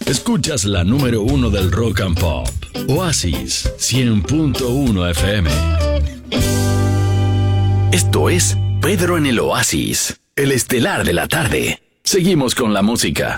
Escuchas la número uno del rock and pop. Oasis 100.1 FM. Esto es Pedro en el Oasis, el estelar de la tarde. Seguimos con la música.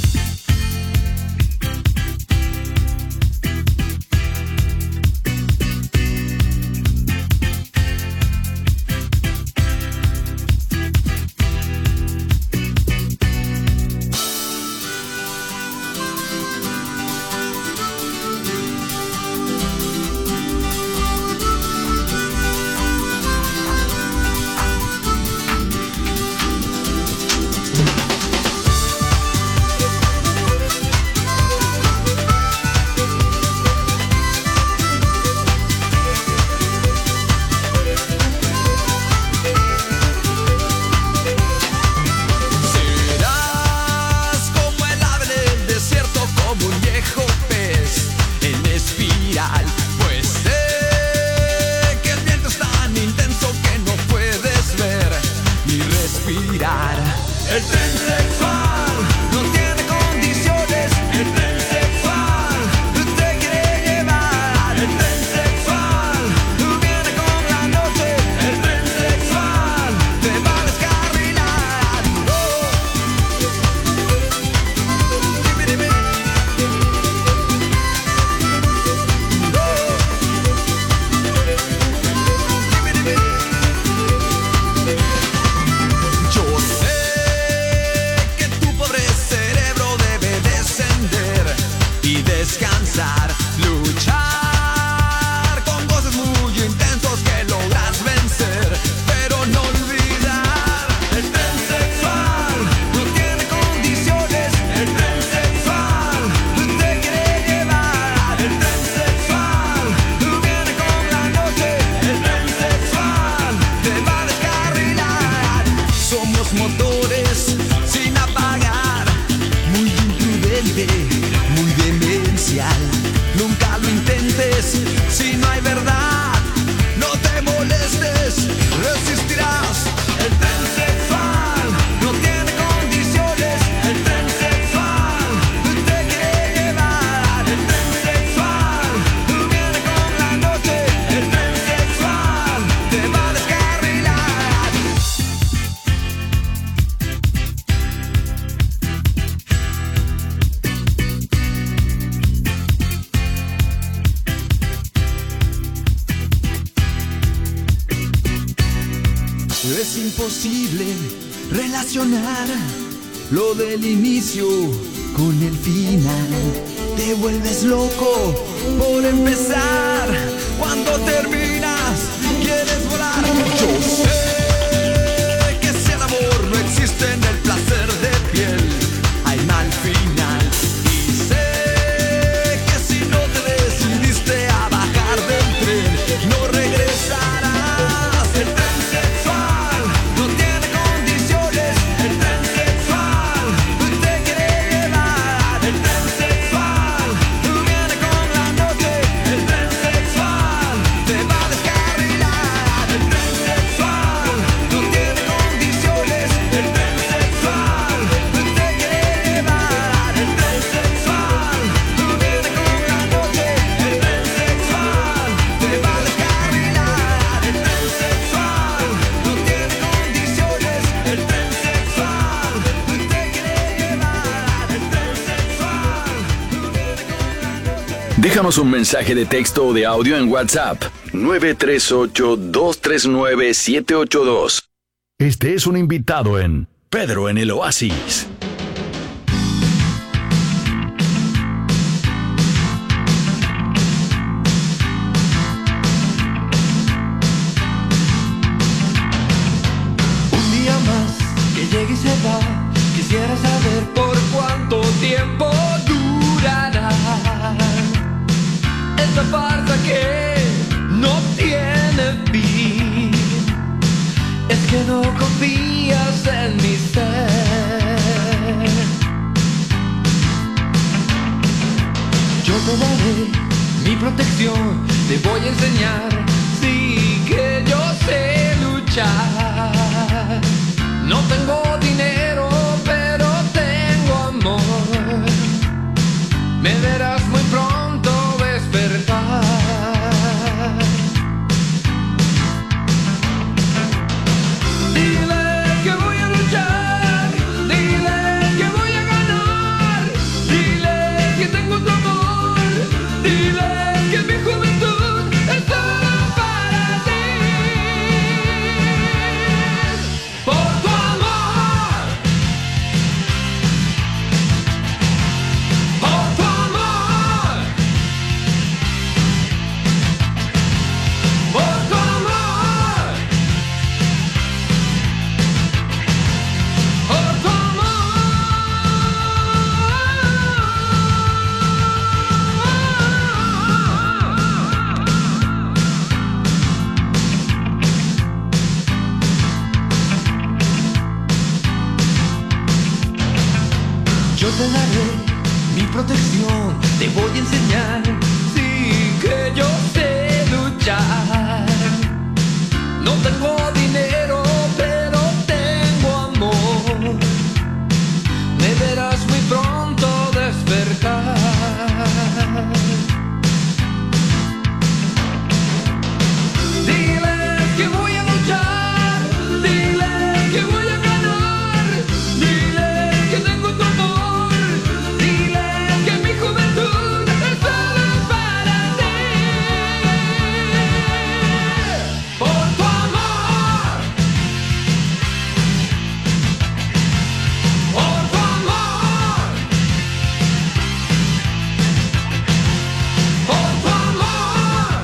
Es imposible relacionar lo del inicio con el final. Te vuelves loco por empezar. Cuando terminas, quieres volar. Yo sé que si el amor no existe en el placer de piel, hay mal final. Y sé que si no te decidiste a bajar del tren, no regresarás. El tren sexual no tiene condiciones. El tren sexual te quiere llevar. El tren sexual viene con la noche. El tren sexual te va a descarrilar. El tren sexual no tiene condiciones. El tren sexual te quiere llevar. El tren sexual viene con la noche. El tren sexual te va a descarrilar. El tren sexual no tiene condiciones. El tren sexual te quiere llevar. El tren sexual viene con la noche. Déjanos un mensaje de texto o de audio en WhatsApp 938-239-782. Este es un invitado en Pedro en el Oasis. Un día más que llegue y se va. Quisiera saber por cuánto tiempo durará esta farsa que no tiene fin. Es que no confías en mi ser. Yo te daré mi protección, te voy a enseñar, sí que yo sé luchar. No tengo dinero, pero tengo amor. me verás muy pronto despertar. Dile que voy a luchar, dile que voy a ganar, dile que tengo tu amor, dile que mi juventud es solo para ti. Por tu amor, por tu amor, por tu amor, por tu Yo te daré mi protección, te voy a enseñar, sí que yo sé luchar. No tengo dinero, pero tengo amor. Me verás muy pronto despertar. Dile que voy a luchar, dile que voy a ganar, dile que tengo tu amor, dile que mi juventud es solo para ti. Por tu amor, por tu amor, por tu amor,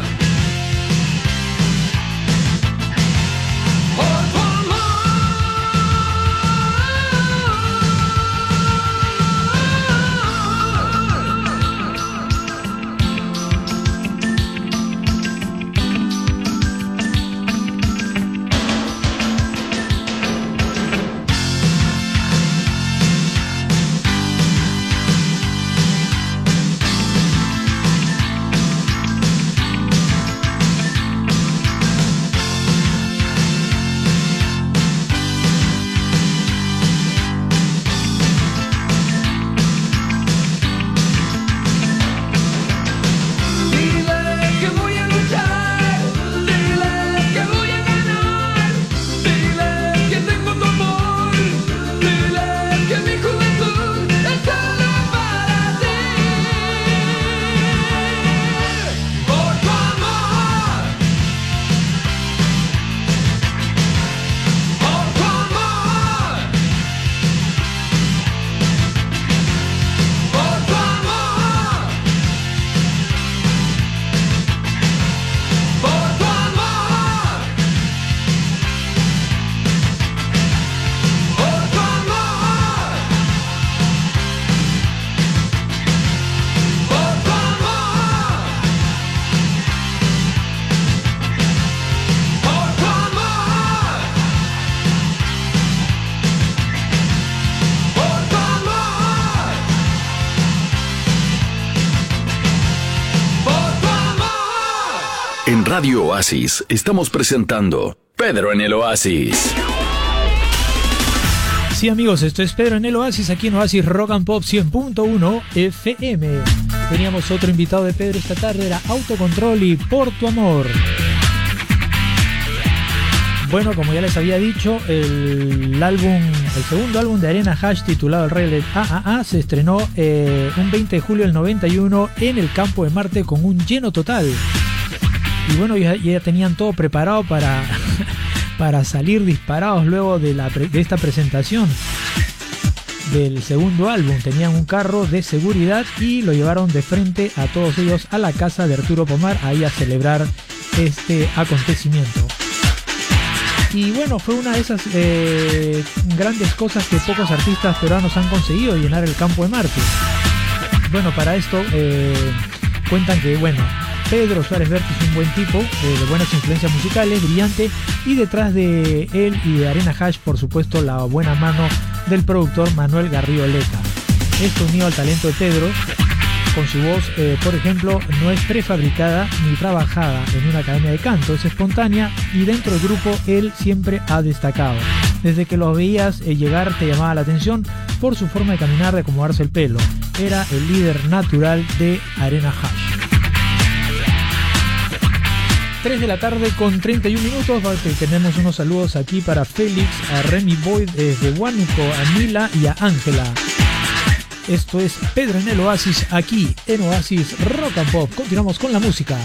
por tu amor. Dile que voy a luchar, dile que voy a ganar, dile que tengo tu amor, dile que mi juventud es solo para ti. Por tu amor, por tu amor, por tu amor, por tu amor, por tu amor, por tu amor, por tu amor, por tu amor, por tu amor. En Radio Oasis estamos presentando Pedro en el Oasis. Sí, amigos, esto es Pedro en el Oasis, aquí en Oasis Rock and Pop 100.1 FM. Teníamos otro invitado de Pedro esta tarde, era Autocontrol y Por tu Amor. Bueno, como ya les había dicho, el segundo álbum de Arena Hash, titulado El Rey del AAA, se estrenó un 20 de julio del 91 en el Campo de Marte con un lleno total. Y bueno, ya tenían todo preparado para salir disparados luego de esta presentación del segundo álbum. Tenían un carro de seguridad y lo llevaron de frente a todos ellos a la casa de Arturo Pomar, ahí a celebrar este acontecimiento. Y bueno, fue una de esas grandes cosas que pocos artistas peruanos han conseguido, llenar el Campo de Marte. Bueno, para esto cuentan que, bueno, Pedro Suárez Vértiz es un buen tipo, de buenas influencias musicales, brillante, y detrás de él y de Arena Hash, por supuesto, la buena mano del productor Manuel Garrido Leca. Esto unido al talento de Pedro, con su voz, por ejemplo, no es prefabricada ni trabajada en una academia de canto, es espontánea, y dentro del grupo él siempre ha destacado. Desde que los veías llegar te llamaba la atención por su forma de caminar, de acomodarse el pelo. Era el líder natural de Arena Hash. 3 de la tarde con 31 minutos. Tenemos unos saludos aquí para Félix, a Remy Boyd desde Huánuco, a Mila y a Ángela. Esto es Pedro en el Oasis, aquí en Oasis Rock and Pop. Continuamos con la música.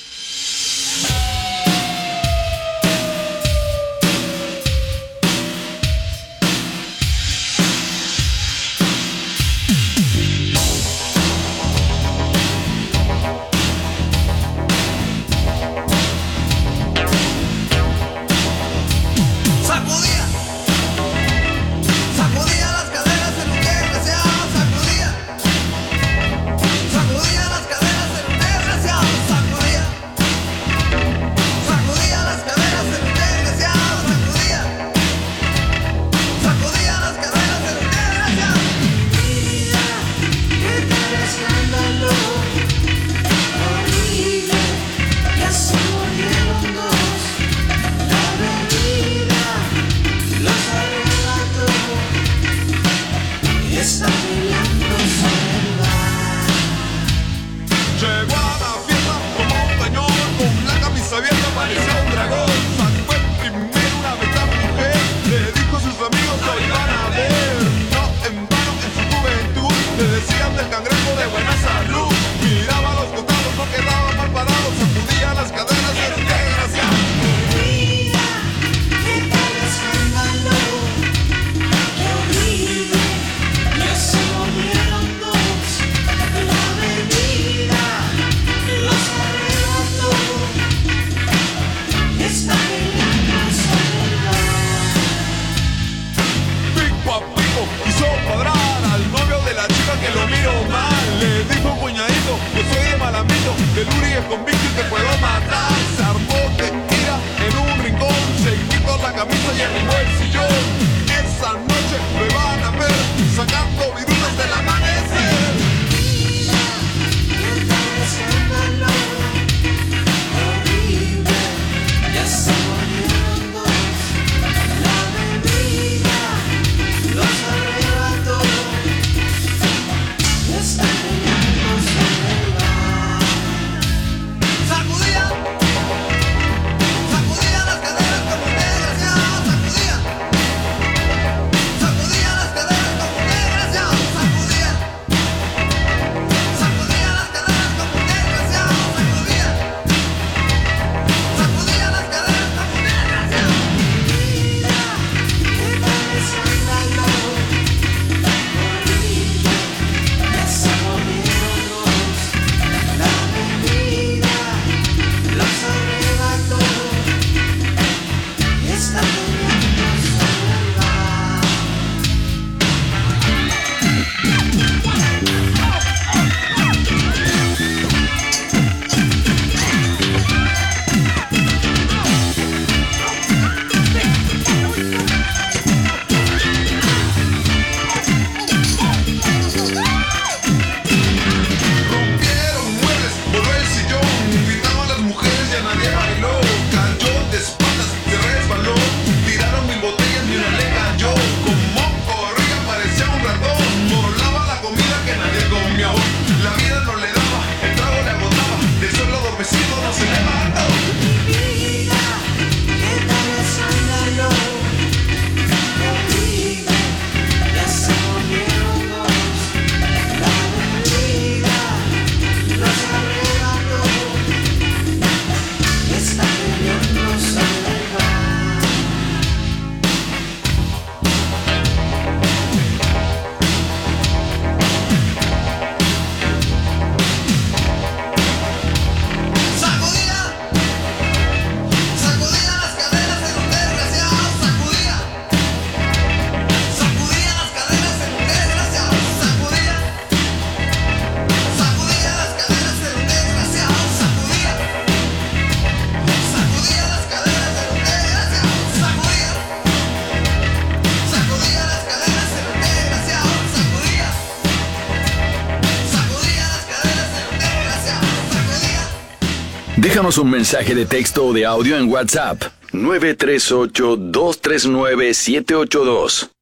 Déjanos un mensaje de texto o de audio en WhatsApp 938-239-782.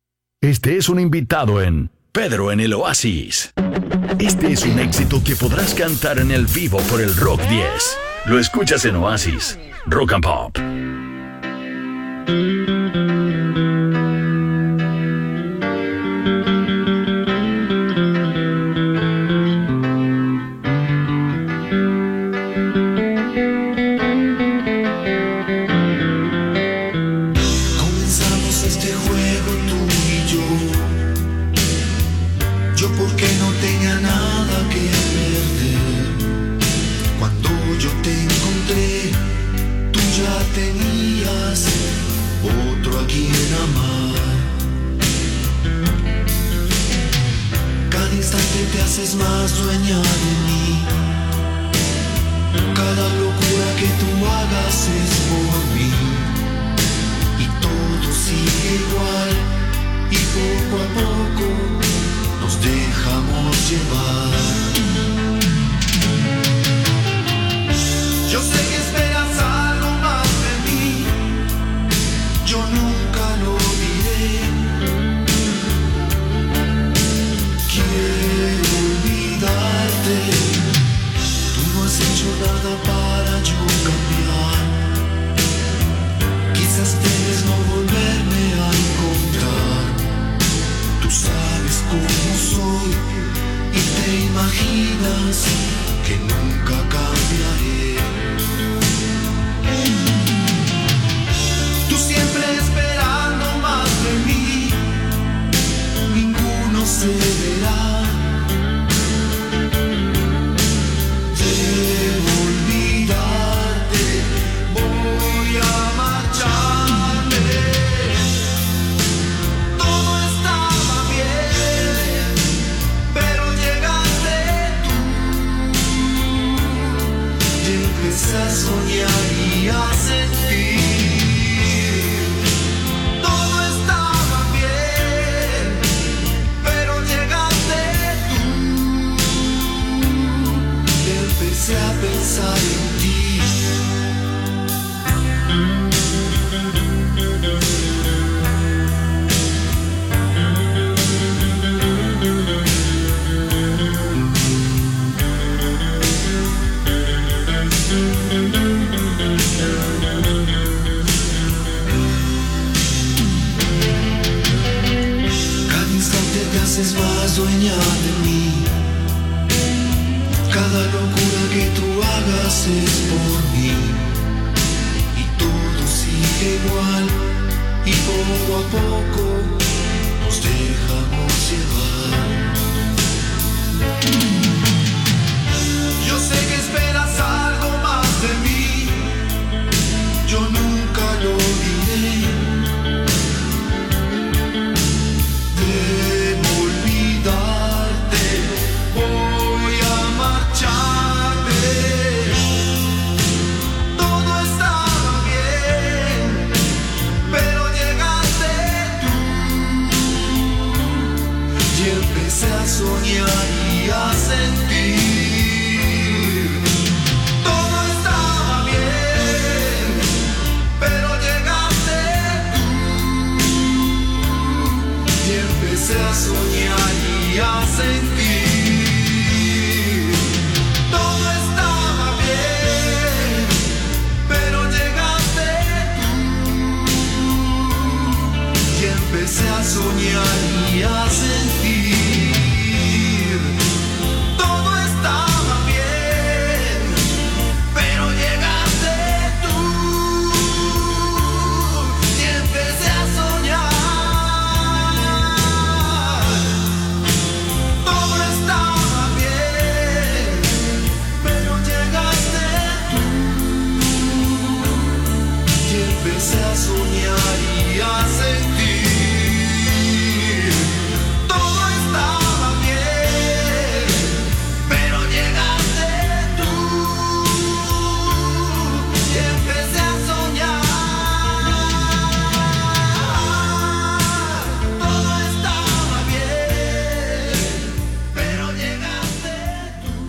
Este es un invitado en Pedro en el Oasis. Este es un éxito que podrás cantar en el vivo por el Rock 10. Lo escuchas en Oasis, Rock and Pop.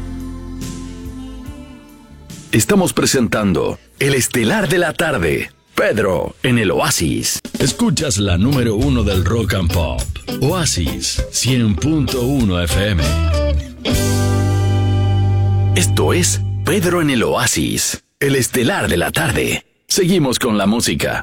Estamos presentando El Estelar de la Tarde. Pedro en el Oasis. Escuchas la número 1 del Rock and Pop. Oasis 100.1 FM. Esto es Pedro en el Oasis, el estelar de la tarde. Seguimos con la música.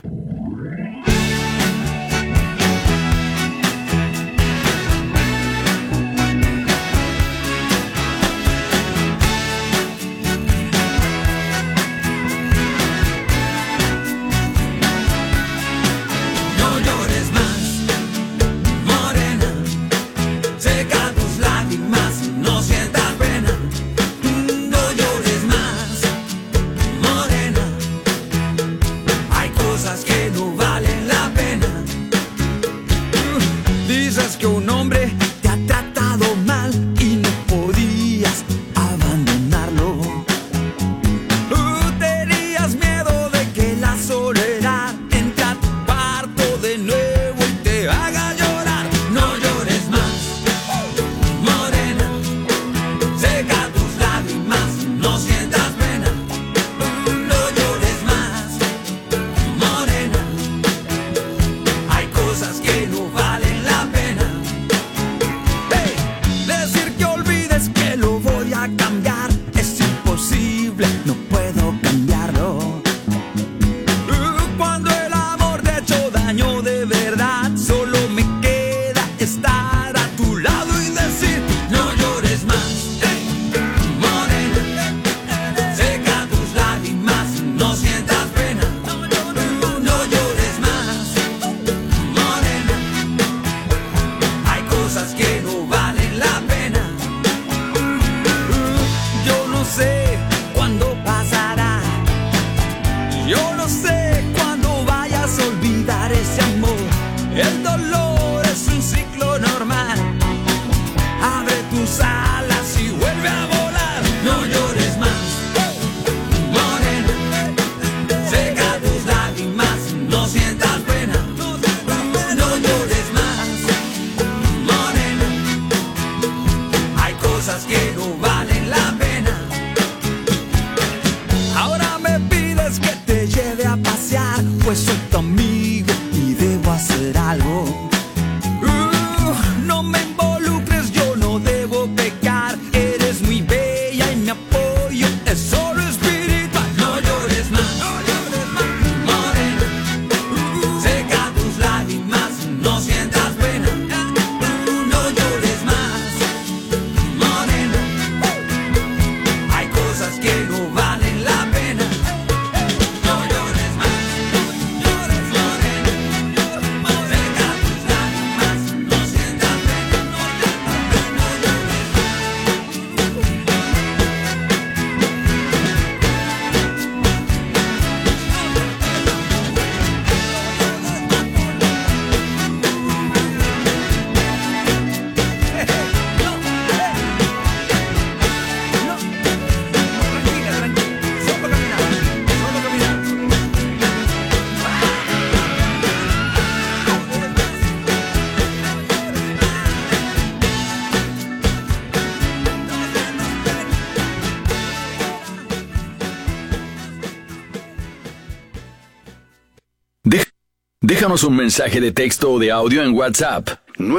Déjanos un mensaje de texto o de audio en WhatsApp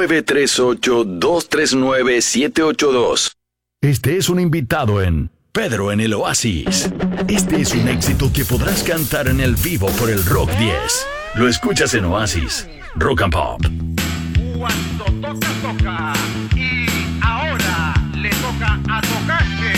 938-239-782. Este es un invitado en Pedro en el Oasis. Este es un éxito que podrás cantar en el vivo por el Rock 10. Lo escuchas en Oasis, Rock and Pop. Cuando toca, toca. Y ahora le toca a tocarse.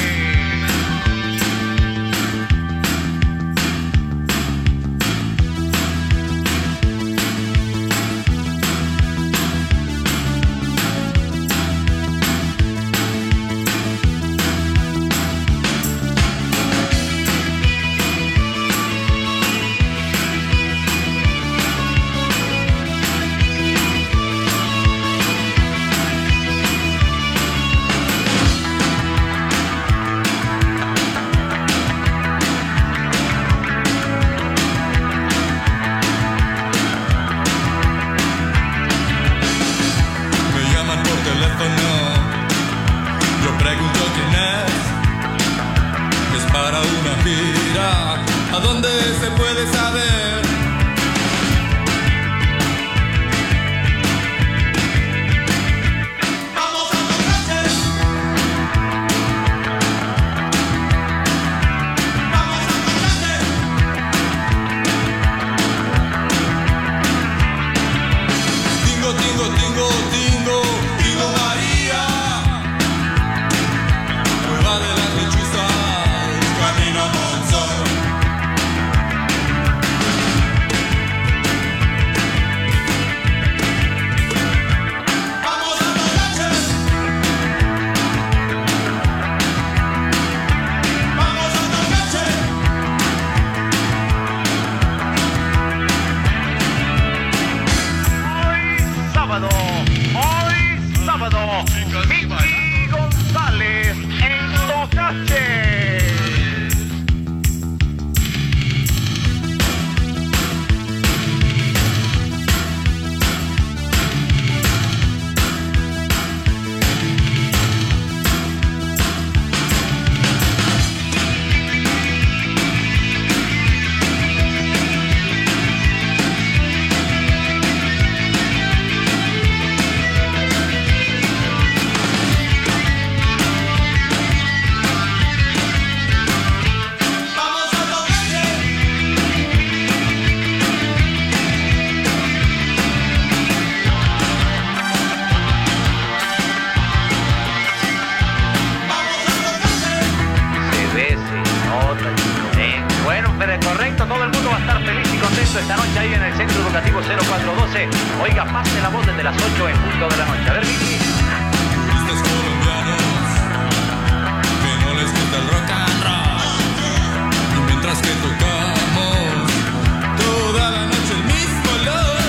para una gira. ¿A dónde se puede saber? correcto, todo el mundo va a estar feliz y contento esta noche ahí en el Centro Educativo 0412. Oiga, pase la voz desde las 8 en punto de la noche. A ver, Vicky. Estos colombianos que no les gusta el rock and roll, y mientras que tocamos toda la noche el mismo olor.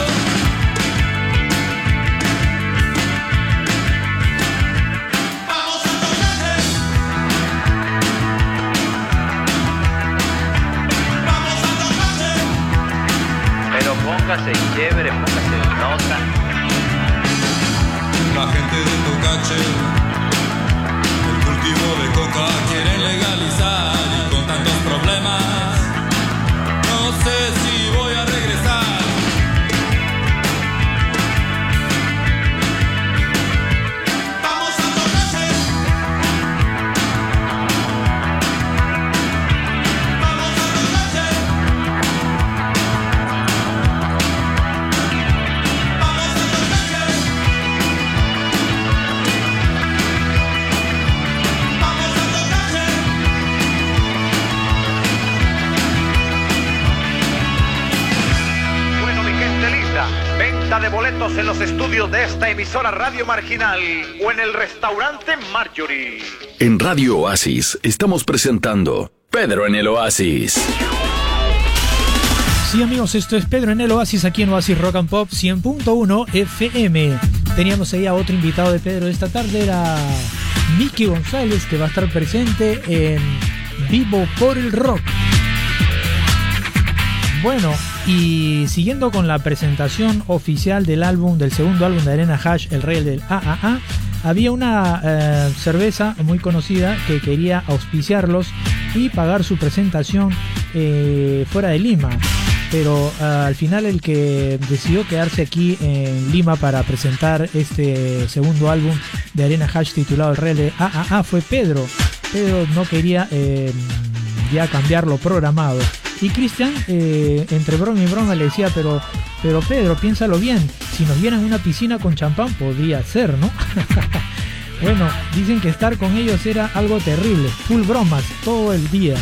Vamos a tocar. Vamos a tocar. Pero póngase chévere, póngase nota. La gente de Tocache, el cultivo de coca quieren legalizar, y con tantos problemas no sé si voy a regresar. Vamos a Tocache. Vamos a Tocache. Vamos a Tocache. Vamos a Tocache. Bueno, mi gente lista. Venta de boletos en los estudios de esta emisora Radio Marginal o en el restaurante Marjorie. En Radio Oasis estamos presentando Pedro en el Oasis. Sí, amigos, esto es Pedro en el Oasis, aquí en Oasis Rock and Pop 100.1 FM. Teníamos ahí a otro invitado de Pedro esta tarde, era Miki González, que va a estar presente en Vivo por el Rock. Bueno, y siguiendo con la presentación oficial del segundo álbum de Arena Hash, El Rey del AAA, había una cerveza muy conocida que quería auspiciarlos y pagar su presentación fuera de Lima. Pero al final el que decidió quedarse aquí en Lima para presentar este segundo álbum de Arena Hash titulado El Rey del AAA fue Pedro. Pedro no quería ya cambiar lo programado. Y Cristian, entre broma y broma, le decía, pero Pedro, piénsalo bien, si nos vieran en una piscina con champán podría ser, ¿no? Bueno, dicen que estar con ellos era algo terrible, full bromas, todo el día.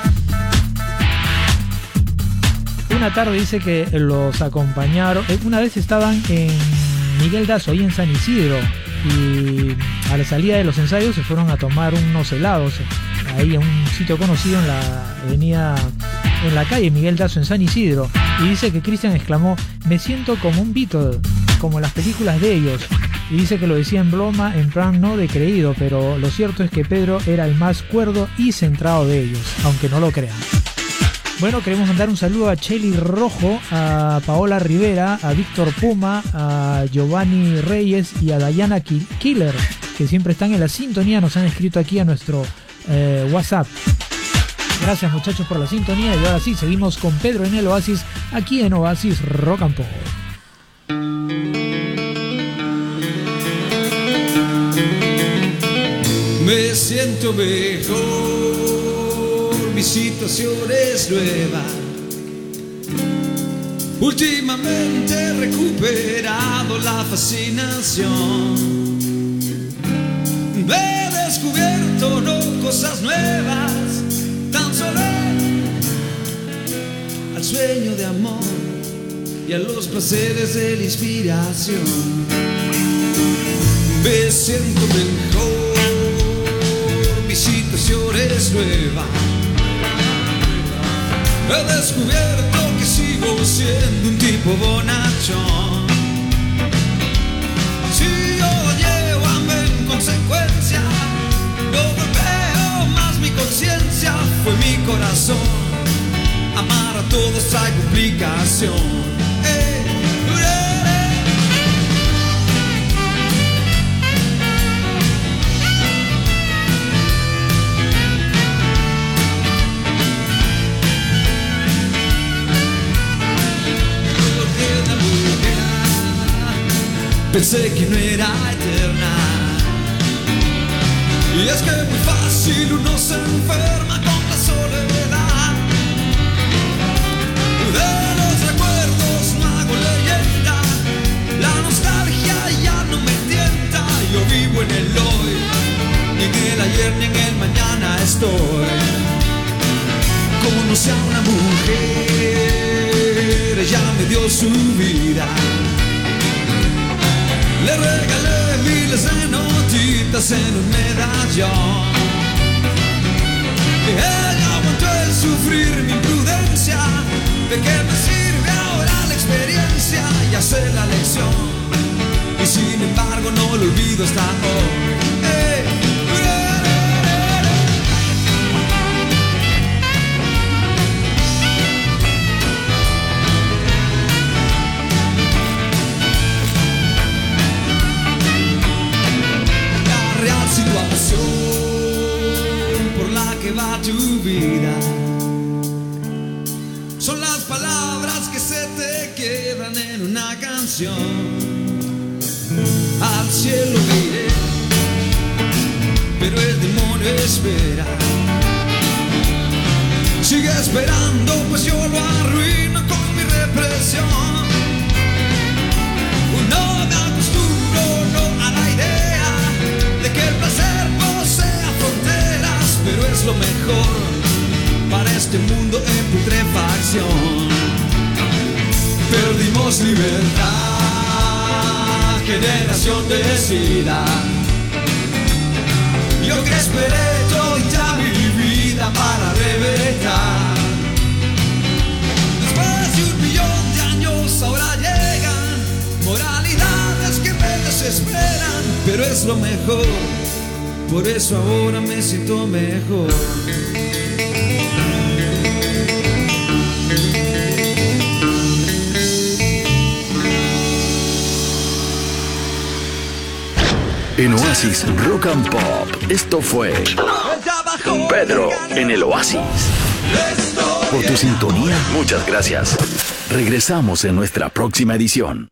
Una tarde dice que los acompañaron, una vez estaban en Miguel Dazo, ahí en San Isidro, y a la salida de los ensayos se fueron a tomar unos helados, ahí en un sitio conocido en la avenida, en la calle Miguel Dazo en San Isidro, y dice que Cristian exclamó: me siento como un Beatle, como en las películas de ellos, y dice que lo decía en broma, en plan no de creído, pero lo cierto es que Pedro era el más cuerdo y centrado de ellos, aunque no lo crean. Bueno, queremos mandar un saludo a Chely Rojo, a Paola Rivera, a Víctor Puma, a Giovanni Reyes y a Dayana Killer, que siempre están en la sintonía, nos han escrito aquí a nuestro WhatsApp. Gracias, muchachos, por la sintonía, y ahora sí, seguimos con Pedro en el Oasis, aquí en Oasis Rock and Pop. Me siento mejor, mi situación es nueva. Últimamente he recuperado la fascinación. He descubierto cosas nuevas, tan solo al sueño de amor y a los placeres de la inspiración. Me siento mejor, mi situación es nueva. He descubierto que sigo siendo un tipo bonachón. Si yo llevo hambre en consecuencia, no golpeo más mi conciencia. Fue mi corazón, amar a todos hay complicación. Pensé que no era eterna, y es que muy fácil uno se enferma con la soledad. De los recuerdos no hago leyenda, la nostalgia ya no me tienta. Yo vivo en el hoy, ni en el ayer ni en el mañana estoy. Como no conocí a una mujer, ella me dio su vida. Le regalé miles de notitas en un medallón. Ella aguantó el sufrir mi imprudencia. ¿De qué me sirve ahora la experiencia y hacer la lección? Y sin embargo no lo olvido hasta hoy. Por la que va tu vida son las palabras que se te quedan en una canción. Al cielo iré, pero el demonio espera. Sigue esperando, pues yo lo arruino con mi represión. No me acostumbro a la idea de que el placer posea fronteras, pero es lo mejor para este mundo en putrefacción. Perdimos libertad, generación decida. Yo que esperé toda mi vida para reventar. Después de 1 millón de años ahora llegan moralidades que me desesperan, pero es lo mejor, por eso ahora me siento mejor. En Oasis Rock and Pop, esto fue Pedro en el Oasis. Por tu sintonía, muchas gracias. Regresamos en nuestra próxima edición.